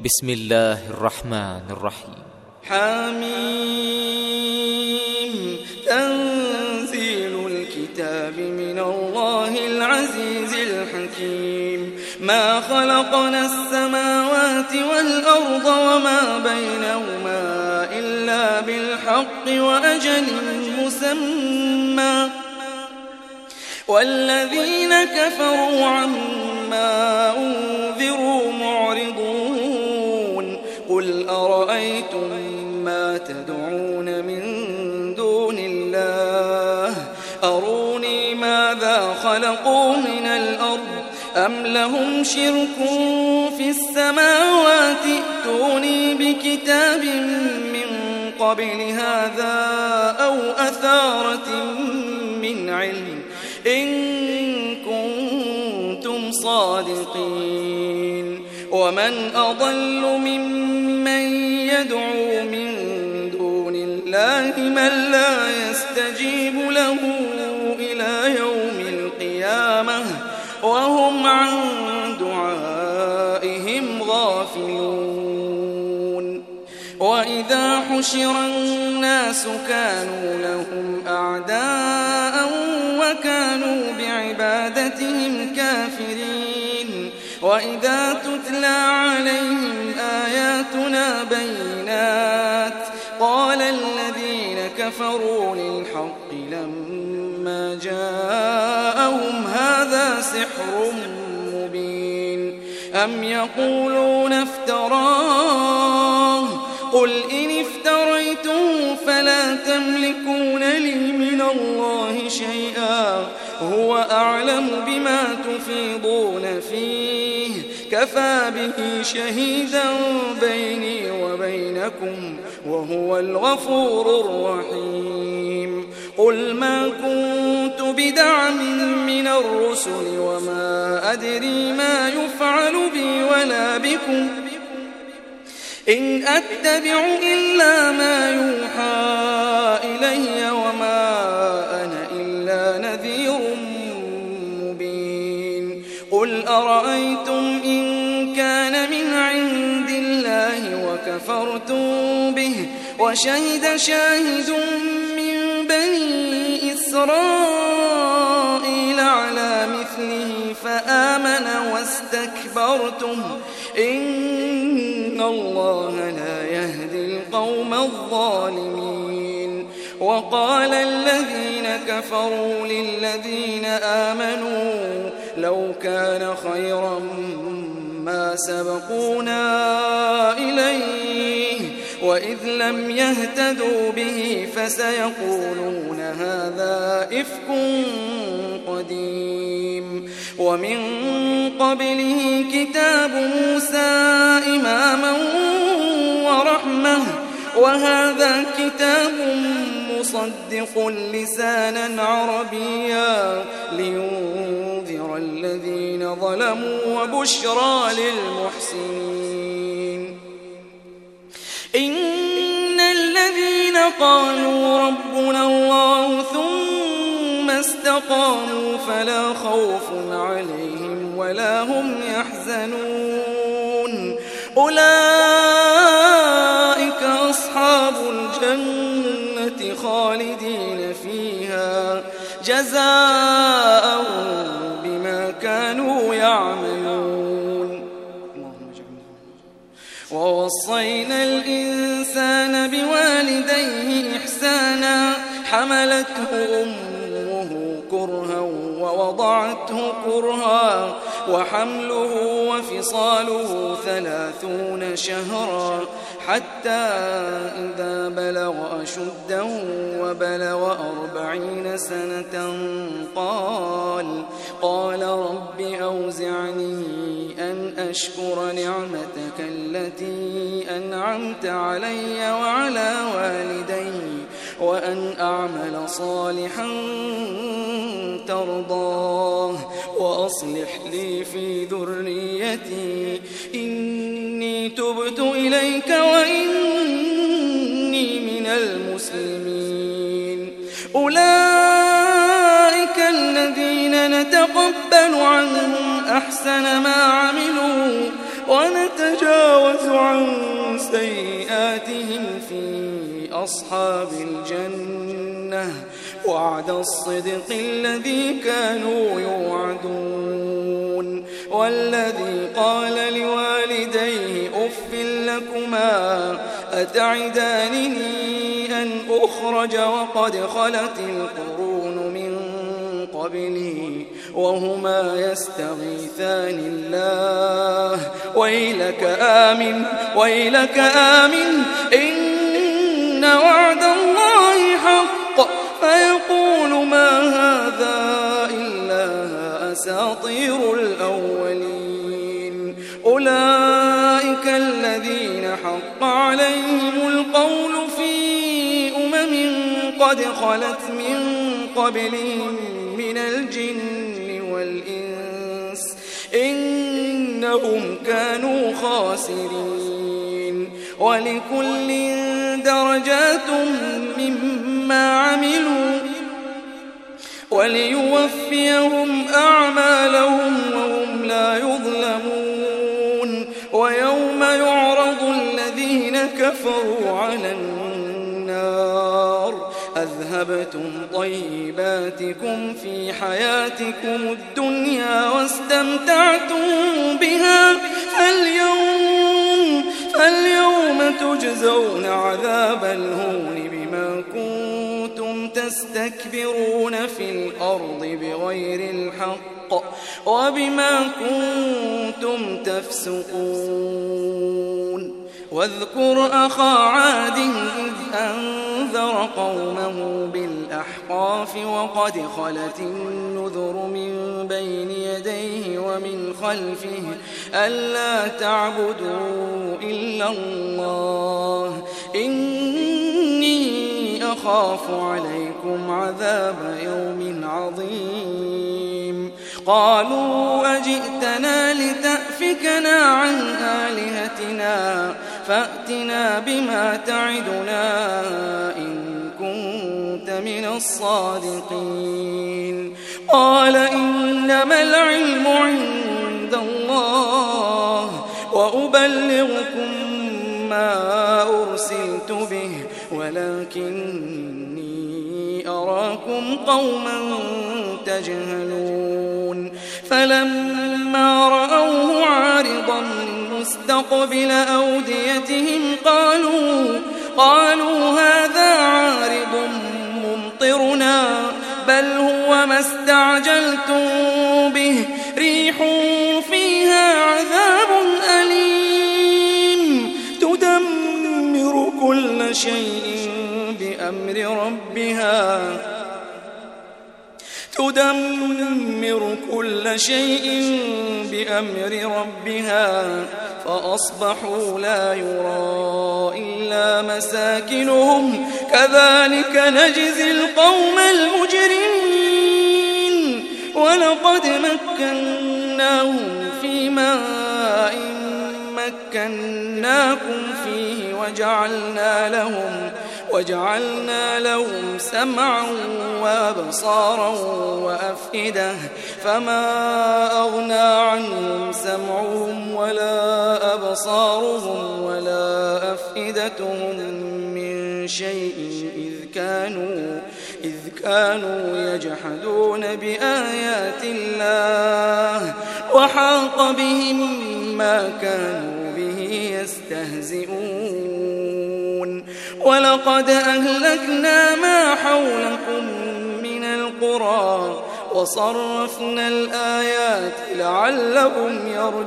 بسم الله الرحمن الرحيم. حميم. تنزيل الكتاب من الله العزيز الحكيم. ما خلقنا السماوات والأرض وما بينهما إلا بالحق وأجل مسمى، والذين كفروا عما أنذروا معرضون. قل أرأيتم ما تدعون من دون الله أروني ماذا خلقوا من الأرض أم لهم شرك في السماوات ائتوني بكتاب من قبل هذا أو أثارة من علم إن كنتم صادقين. ومن أضل ممن يدعو من دون الله من لا يستجيب له إلى يوم القيامة وهم عن دعائهم غافلون. وإذا حشر الناس كانوا لهم أعداء وكانوا بعبادتهم كافرين. وإذا تتلى عليهم آياتنا بينات قال الذين كفروا للحق لما جاءهم هذا سحر مبين. أم يقولون افتراه قل إن افتريته فلا تملكون لي من الله شيئا هو أعلم بما تفيضون فيه كفى به شهيدا بيني وبينكم وهو الغفور الرحيم. قل ما كنت بدعا من الرسل وما أدري ما يفعل بي ولا بكم إن أتبع إلا ما يوحى إلي وما أنا إلا نذير مبين. قل أرأيتم إن كان من عند الله وكفرتم به وشهد شاهد من بني إسرائيل على مثله فآمن واستكبرتم إن الله لا يهدي القوم الظالمين. وقال الذين كفروا للذين آمنوا لو كان خيرا ما سبقونا إليه وإذ لم يهتدوا به فسيقولون هذا إفك قديم. ومن قبله كتاب موسى إماما ورحمة وهذا كتاب مصدق لسانا عربيا لينذر الذين ظلموا وبشرى للمحسنين. إن الذين قالوا ربنا الله ثم استقاموا فلا خوف عليهم ولا هم يحزنون أولئك أصحاب الجنة خالدين فيها جزاء بما كانوا يعملون. ووصينا الإنسان بوالديه إحسانا حملته أمه كرها ووضعته كرها وحمله وفصاله 30 شهرا حتى إذا بلغ أشده وبلغ 40 سنة قال رب أوزعني أن أشكر نعمتك التي أنعمت علي وعلى والدي وأن أعمل صالحا ترضاه وأصلح لي في ذريتي إني تبت إليك وإني من المسلمين. أولئك الذين نتقبل عنهم أحسن ما عملوا ونتجاوز عن سيئاتهم في أصحاب الجنة وعد الصدق الذي كانوا يوعدون والذي قال لوالديه أف لكما أتعدانني أن أخرج وقد خلت القرون من قبلي وهما يستغيثان الله ويلك آمن إن وعد الله حق فيقول ما هذا إلا أساطير الأولين أولئك الذين حق عليهم القول في قد خلت من قبلهم من الجن والإنس إنهم كانوا خاسرين ولكل درجات مما عملوا وليوفيهم أعمالهم وهم لا يظلمون ويوم يعرض الذين كفروا على النار أذهبتم طيباتكم في حياتكم الدنيا واستمتعتم بها فاليوم تجزون عذاب الهون بما كنتم تستكبرون في الأرض بغير الحق وبما كنتم تفسقون واذكر أخا عاد إذ أنذر قومه بالأحقاف وقد خلت النذر من بين يديه ومن خلفه ألا تعبدوا إلا الله إني أخاف عليكم عذاب يوم عظيم قالوا أجئتنا لتأفكنا عن آلهتنا فأتنا بما تعدنا إن كنت من الصادقين قال إنما العلم عند الله وأبلغكم ما أرسلت به ولكني أراكم قوما تجهلون فلما رأوه عارضا مستقبل أوديتهم قالوا هذا عارض ممطرنا بل هو ما استعجلتم به ريح فيها عذاب أليم تدمر كل شيء بأمر ربها فأصبحوا لا يرى إلا مساكنهم كذلك نجزي القوم المجرمين ولقد مكناهم في ماء مكناكم فيه وجعلنا لهم سمعا وأبصارا وأفئدة فما أغنى عنهم سمعهم ولا أبصارهم ولا أفئدتهم من شيء إذ كانوا يجحدون بآيات الله وحاق بهم ما كانوا به يستهزئون ولقد أهلكنا ما حولكم من القرى وصرفنا الآيات لعلهم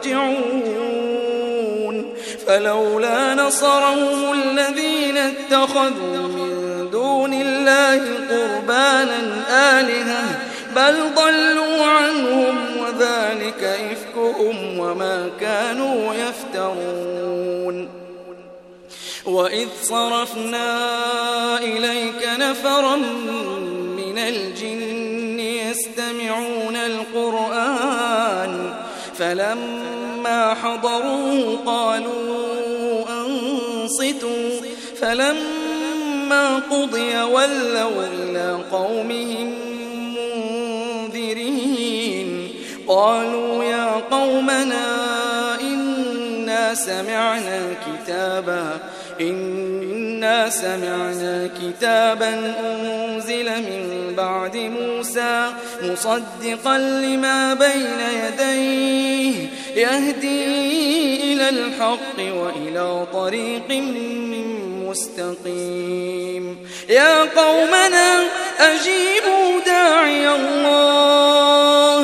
يرجعون فلولا نصرهم الذين اتخذوا من دون الله قربانا آلهة بل ضلوا عنهم وذلك إفكهم وما كانوا يفترون وإذ صرفنا إليك نفرا من الجن يستمعون القرآن فلما حضروه قالوا أنصتوا فلما قضي ولوا إلى قومهم منذرين قالوا يا قومنا إنا إنا سمعنا كتابا أنزل من بعد موسى مصدقا لما بين يديه يهدي إلى الحق وإلى طريق مستقيم يا قومنا أجيبوا داعي الله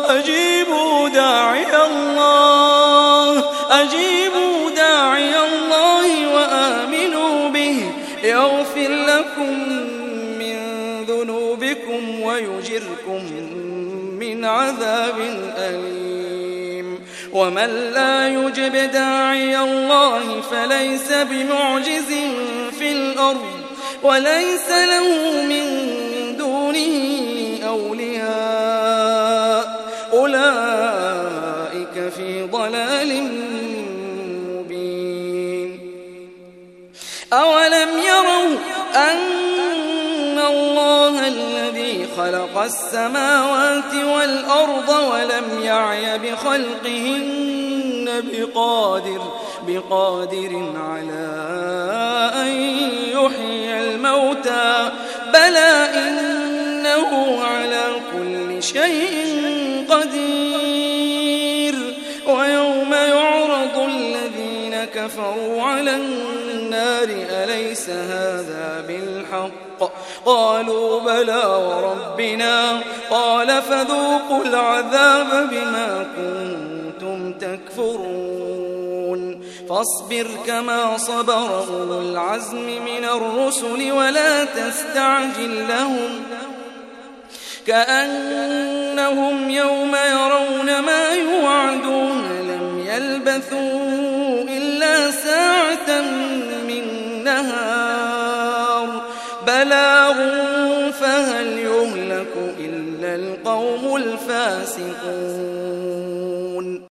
وآمنوا به يغفر لكم من ذنوبكم ويجركم من عذاب أليم ومن لا يجب داعي الله فليس بمعجز في الأرض وليس له من دونه أولياء أولئك في ضلال مبين أولم يروا أن الله الذي خلق السماوات والأرض ولم يعي بخلقهن بقادر على أن يحيي الموتى بلى إنه على كل شيء قدير ويوم يعرض الذين كفروا على النار أليس هذا بالحق قالوا بلى وربنا قال فذوقوا العذاب بما كنتم تكفرون فاصبر كما صبر أولو العزم من الرسل ولا تستعجل لهم كأنهم يوم يرون ما يوعدون لم يلبثوا إلا ساعة من نهار بلاغ فهل يهلك إلا القوم الفاسقون.